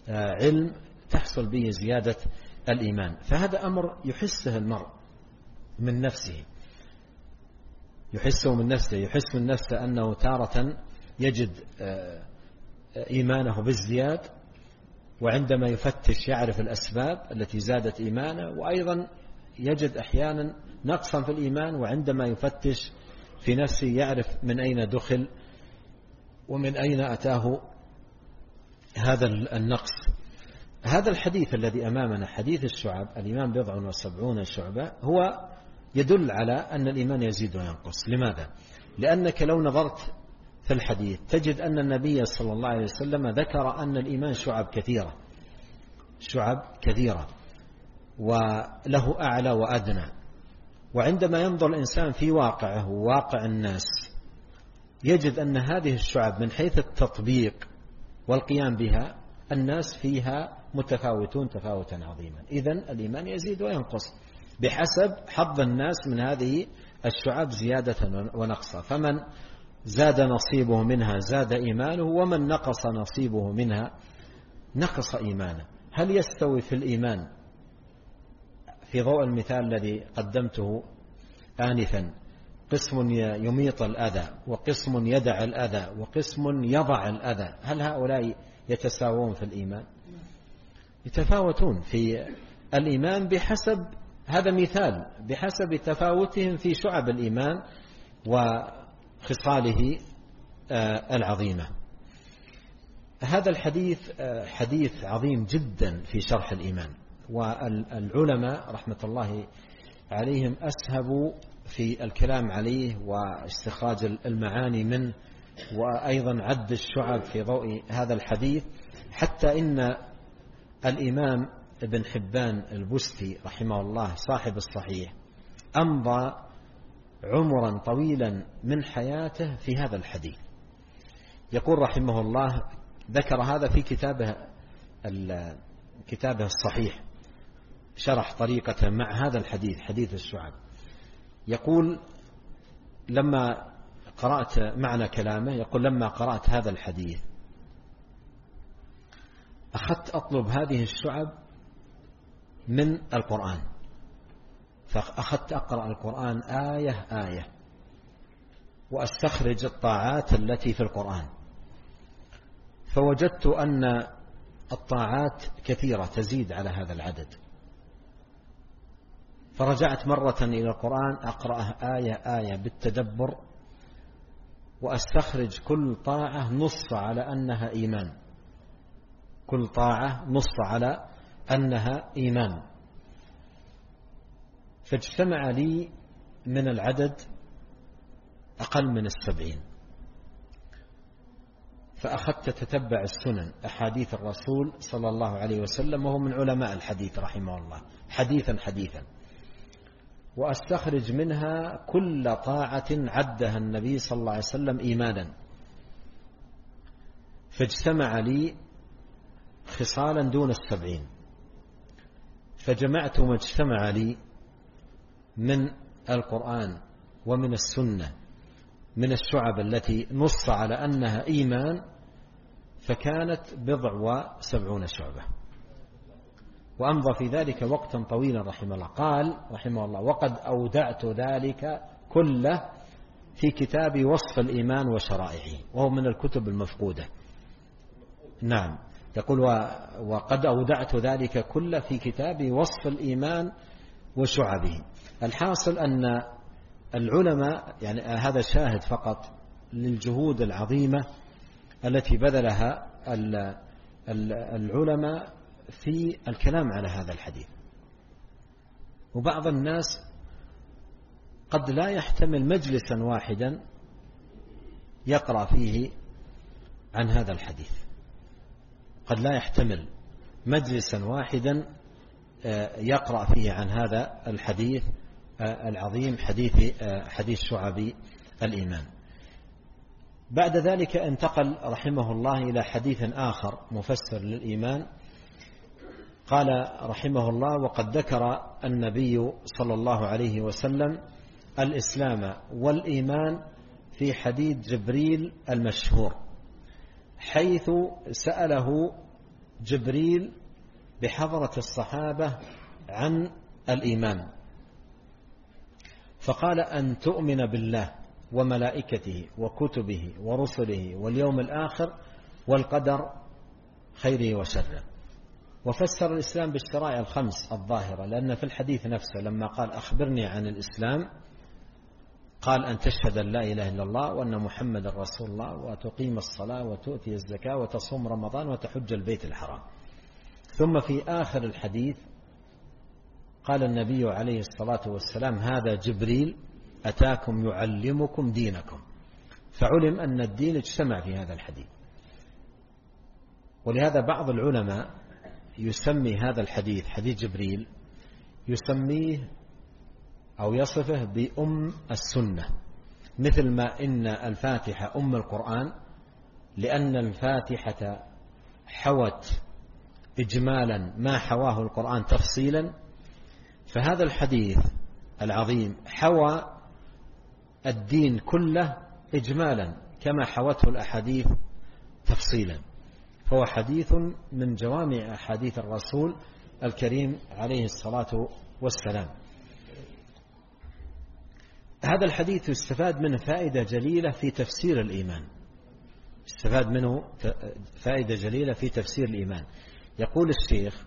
S1: علم تحصل به زيادة الإيمان. فهذا أمر يحسه المرء من نفسه، يحسه من نفسه يحس من نفسه أنه تارة يجد إيمانه بالزياد، وعندما يفتش يعرف الأسباب التي زادت إيمانه، وأيضا يجد أحيانا نقصا في الإيمان، وعندما يفتش في نفسه يعرف من أين دخل ومن أين أتاه هذا النقص. هذا الحديث الذي أمامنا حديث الشعب، الإيمان بضع وسبعون شعبة، هو يدل على أن الإيمان يزيد وينقص. لماذا؟ لأنك لو نظرت في الحديث تجد أن النبي صلى الله عليه وسلم ذكر أن الإيمان شعب كثيرة شعب كثيرة وله أعلى وأدنى. وعندما ينظر الإنسان في واقعه وواقع الناس يجد أن هذه الشعب من حيث التطبيق والقيام بها الناس فيها متفاوتون تفاوتا عظيما. إذن الإيمان يزيد وينقص بحسب حظ الناس من هذه الشعب زيادة ونقصا. فمن زاد نصيبه منها زاد إيمانه، ومن نقص نصيبه منها نقص إيمانه. هل يستوي في الإيمان في ضوء المثال الذي قدمته آنفا قسم يميط الأذى وقسم يدع الأذى وقسم يضع الأذى، هل هؤلاء يتساوون في الإيمان؟ يتفاوتون في الإيمان بحسب، هذا مثال، بحسب تفاوتهم في شعب الإيمان وخصاله العظيمة. هذا الحديث حديث عظيم جدا في شرح الإيمان، والعلماء رحمة الله عليهم أسهبوا في الكلام عليه واستخراج المعاني منه، وأيضا عد الشعب في ضوء هذا الحديث، حتى إن الإمام ابن حبان البستي رحمه الله صاحب الصحيح أمضى عمرا طويلا من حياته في هذا الحديث. يقول رحمه الله، ذكر هذا في كتابه كتابه الصحيح، شرح طريقته مع هذا الحديث حديث الشعب. يقول لما قرأت معنى كلامه، يقول لما قرأت هذا الحديث أخذت أطلب هذه الشعب من القرآن، فأخذت أقرأ القرآن آية آية وأستخرج الطاعات التي في القرآن، فوجدت أن الطاعات كثيرة تزيد على هذا العدد. فرجعت مرة إلى القرآن أقرأه آية آية بالتدبر، وأستخرج كل طاعة نص على أنها إيمان، كل طاعة نص على أنها إيمان، فاجتمع لي من العدد أقل من السبعين. فأخذت تتبع السنن أحاديث الرسول صلى الله عليه وسلم، وهو من علماء الحديث رحمه الله، حديثا حديثا، وأستخرج منها كل طاعة عدها النبي صلى الله عليه وسلم إيمانا، فاجتمع لي خصالا دون السبعين. فجمعت ما اجتمع لي من القرآن ومن السنة من الشعب التي نص على أنها إيمان، فكانت بضع وسبعون شعبة، وأمضى في ذلك وقتا طويلا رحمه الله. قال رحمه الله: وقد أودعت ذلك كله في كتاب وصف الإيمان وشرائعه، وهو من الكتب المفقودة. نعم، يقول: وقد أودعت ذلك كله في كتاب وصف الإيمان وشعبه. الحاصل أن العلماء، يعني هذا شاهد فقط للجهود العظيمة التي بذلها العلماء في الكلام على هذا الحديث. وبعض الناس قد لا يحتمل مجلسا واحدا يقرأ فيه عن هذا الحديث، قد لا يحتمل مجلسا واحدا يقرأ فيه عن هذا الحديث العظيم، حديث حديث شعب الإيمان. بعد ذلك انتقل رحمه الله إلى حديث آخر مفسر للإيمان. قال رحمه الله: وقد ذكر النبي صلى الله عليه وسلم الإسلام والإيمان في حديث جبريل المشهور، حيث سأله جبريل بحضرة الصحابة عن الإيمان، فقال أن تؤمن بالله وملائكته وكتبه ورسله واليوم الآخر والقدر خيره وشره. وفسر الإسلام بالشرائع الخمس الظاهرة، لأن في الحديث نفسه لما قال أخبرني عن الإسلام قال أن تشهد أن لا إله إلا الله وأن محمد رسول الله وتقيم الصلاة وتؤتي الزكاة وتصوم رمضان وتحج البيت الحرام. ثم في آخر الحديث قال النبي عليه الصلاة والسلام هذا جبريل أتاكم يعلمكم دينكم، فعلم أن الدين اجتمع في هذا الحديث. ولهذا بعض العلماء يسمي هذا الحديث حديث جبريل يسميه أو يصفه بأم السنة، مثل ما إن الفاتحة أم القرآن، لأن الفاتحة حوت إجمالا ما حواه القرآن تفصيلا، فهذا الحديث العظيم حوى الدين كله إجمالا كما حوته الأحاديث تفصيلا، فهو حديث من جوامع أحاديث الرسول الكريم عليه الصلاة والسلام. هذا الحديث يستفاد منه فائدة جليلة في تفسير الإيمان، يستفاد منه فائدة جليلة في تفسير الإيمان. يقول الشيخ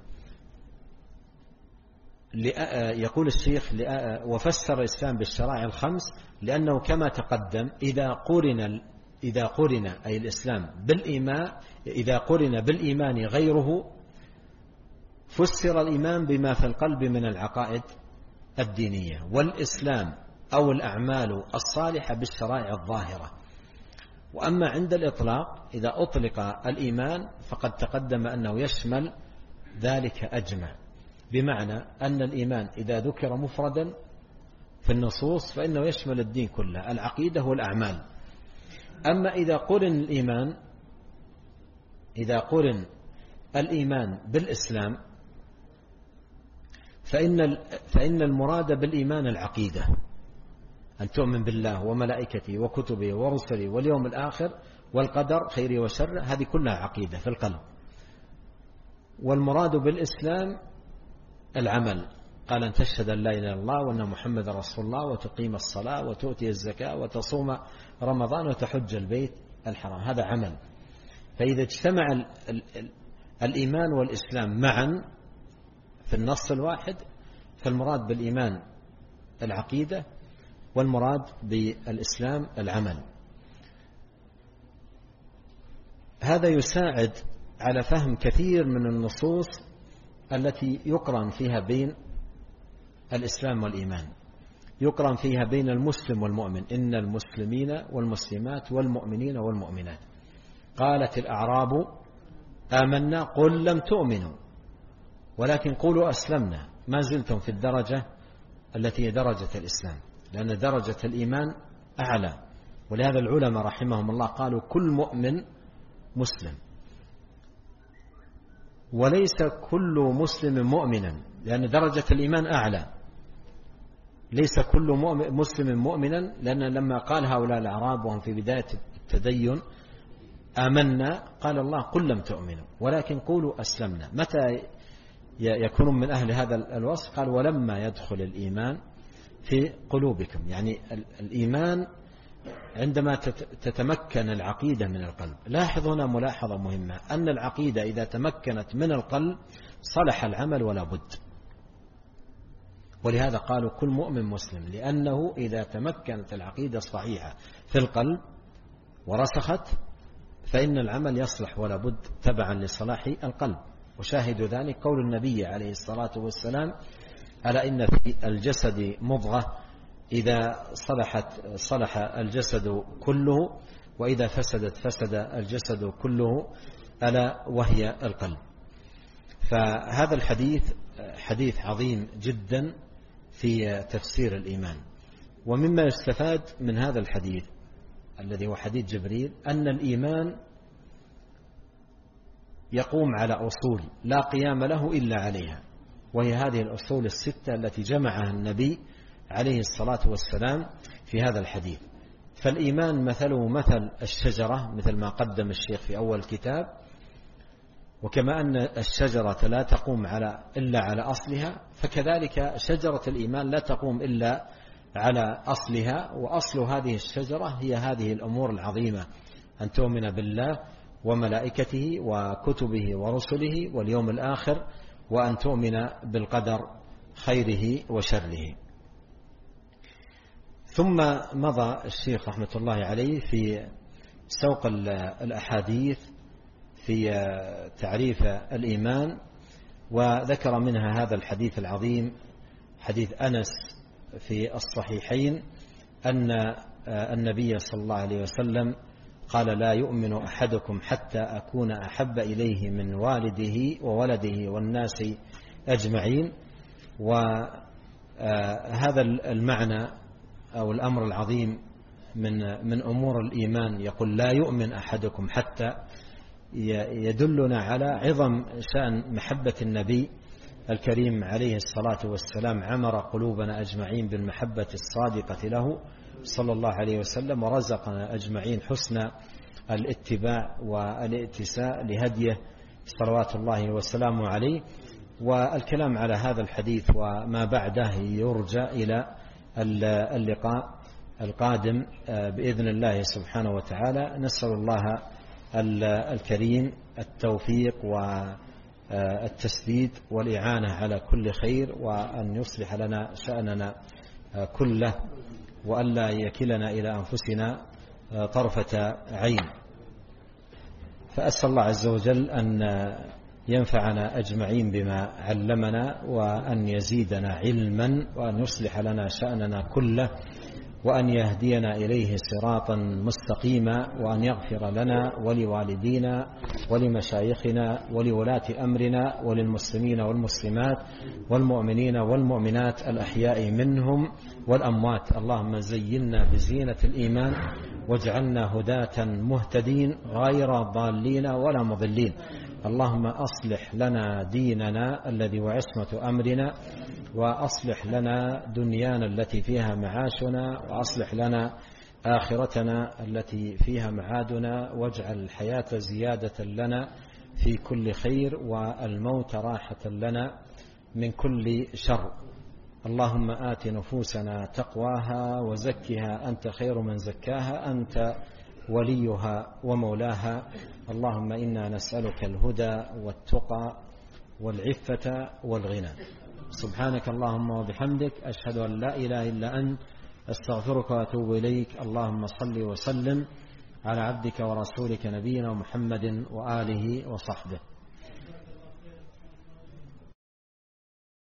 S1: يقول الشيخ وفسر الإسلام بالشرائع الخمس لأنه كما تقدم إذا قرن إذا قرن أي الإسلام بالإيمان إذا قرن بالإيمان غيره فسر الإيمان بما في القلب من العقائد الدينية، والإسلام أو الأعمال الصالحة بالشرائع الظاهرة. وأما عند الإطلاق إذا أطلق الإيمان فقد تقدم أنه يشمل ذلك أجمع، بمعنى أن الإيمان إذا ذكر مفردا في النصوص فإنه يشمل الدين كله، العقيدة والأعمال. أما إذا قرن الإيمان إذا قرن الإيمان بالإسلام فإن فإن المراد بالإيمان العقيدة، أن تؤمن بالله وملائكته وكتبه ورسله واليوم الآخر والقدر خيره وشره، هذه كلها عقيدة في القلب. والمراد بالإسلام العمل، قال أن تشهد أن لا إله إلا الله وأن محمد رسول الله وتقيم الصلاة وتؤتي الزكاة وتصوم رمضان وتحج البيت الحرام، هذا عمل. فإذا اجتمع ال ال ال الإيمان والإسلام معا في النص الواحد فالمراد بالإيمان العقيدة والمراد بالإسلام العمل. هذا يساعد على فهم كثير من النصوص التي يقرن فيها بين الإسلام والإيمان، يقرن فيها بين المسلم والمؤمن، إن المسلمين والمسلمات والمؤمنين والمؤمنات. قالت الأعراب آمنا قل لم تؤمنوا ولكن قولوا أسلمنا، ما زلتم في الدرجة التي هي درجة الإسلام، لأن درجة الإيمان أعلى. ولهذا العلماء رحمهم الله قالوا كل مؤمن مسلم، وليس كل مسلم مؤمنا، لأن درجة الإيمان أعلى. ليس كل مسلم مؤمنا، لأن لما قال هؤلاء الأعراب وهم في بداية التدين آمنا قال الله قل لم تؤمنوا ولكن قولوا أسلمنا. متى يكونون من أهل هذا الوصف؟ قال ولما يدخل الإيمان في قلوبكم، يعني الإيمان عندما تتمكن العقيدة من القلب. لاحظ هنا ملاحظة مهمة، أن العقيدة إذا تمكنت من القلب صلح العمل ولا بد. ولهذا قالوا كل مؤمن مسلم، لأنه إذا تمكنت العقيدة الصحيحة في القلب ورسخت فإن العمل يصلح ولا بد تبعا لصلاح القلب. وشاهد ذلك قول النبي عليه الصلاة والسلام ألا إن في الجسد مضغة إذا صلحت صلح الجسد كله وإذا فسدت فسد الجسد كله ألا وهي القلب. فهذا الحديث حديث عظيم جدا في تفسير الإيمان. ومما يستفاد من هذا الحديث الذي هو حديث جبريل أن الإيمان يقوم على أصول لا قيام له إلا عليها، وهي هذه الأصول الستة التي جمعها النبي عليه الصلاة والسلام في هذا الحديث. فالإيمان مثله مثل الشجرة، مثل ما قدم الشيخ في أول الكتاب، وكما أن الشجرة لا تقوم على إلا على أصلها، فكذلك شجرة الإيمان لا تقوم إلا على أصلها، وأصل هذه الشجرة هي هذه الأمور العظيمة: أن تؤمن بالله وملائكته وكتبه ورسله واليوم الآخر، وأن تؤمن بالقدر خيره وشره. ثم مضى الشيخ رحمة الله عليه في سوق الأحاديث في تعريف الإيمان، وذكر منها هذا الحديث العظيم، حديث أنس في الصحيحين، أن النبي صلى الله عليه وسلم قال: لا يؤمن أحدكم حتى أكون أحب إليه من والده وولده والناس أجمعين. وهذا المعنى أو الأمر العظيم من من أمور الإيمان، يقول لا يؤمن أحدكم، حتى يدلنا على عظم شأن محبة النبي الكريم عليه الصلاة والسلام. عمر قلوبنا أجمعين بالمحبة الصادقة له صلى الله عليه وسلم، ورزقنا أجمعين حسن الاتباع والائتساء لهديه صلوات الله وسلامه عليه. والكلام على هذا الحديث وما بعده يرجى إلى اللقاء القادم بإذن الله سبحانه وتعالى. نسأل الله الكريم التوفيق والتسديد والإعانة على كل خير، وأن يصلح لنا شأننا كله، وأن لا يكلنا إلى أنفسنا طرفة عين. فأسأل الله عز وجل أن ينفعنا أجمعين بما علمنا، وأن يزيدنا علما، وأن يصلح لنا شأننا كله، وأن يهدينا إليه صراطا مستقيما، وأن يغفر لنا ولوالدينا ولمشايخنا ولولاة أمرنا وللمسلمين والمسلمات والمؤمنين والمؤمنات الأحياء منهم والأموات. اللهم زينا بزينة الإيمان، واجعلنا هداة مهتدين غير ضالين ولا مضلين. اللهم أصلح لنا ديننا الذي وعصمة أمرنا، وأصلح لنا دنيانا التي فيها معاشنا، وأصلح لنا آخرتنا التي فيها معادنا، واجعل الحياة زيادة لنا في كل خير، والموت راحة لنا من كل شر. اللهم آت نفوسنا تقواها وزكها أنت خير من زكاها، أنت وليها ومولاها. اللهم إنا نسألك الهدى والتقى والعفة والغنى. سبحانك اللهم وبحمدك، أشهد أن لا إله إلا أنت، أستغفرك وأتوب إليك. اللهم صل وسلم على عبدك ورسولك نبينا محمد وآله وصحبه.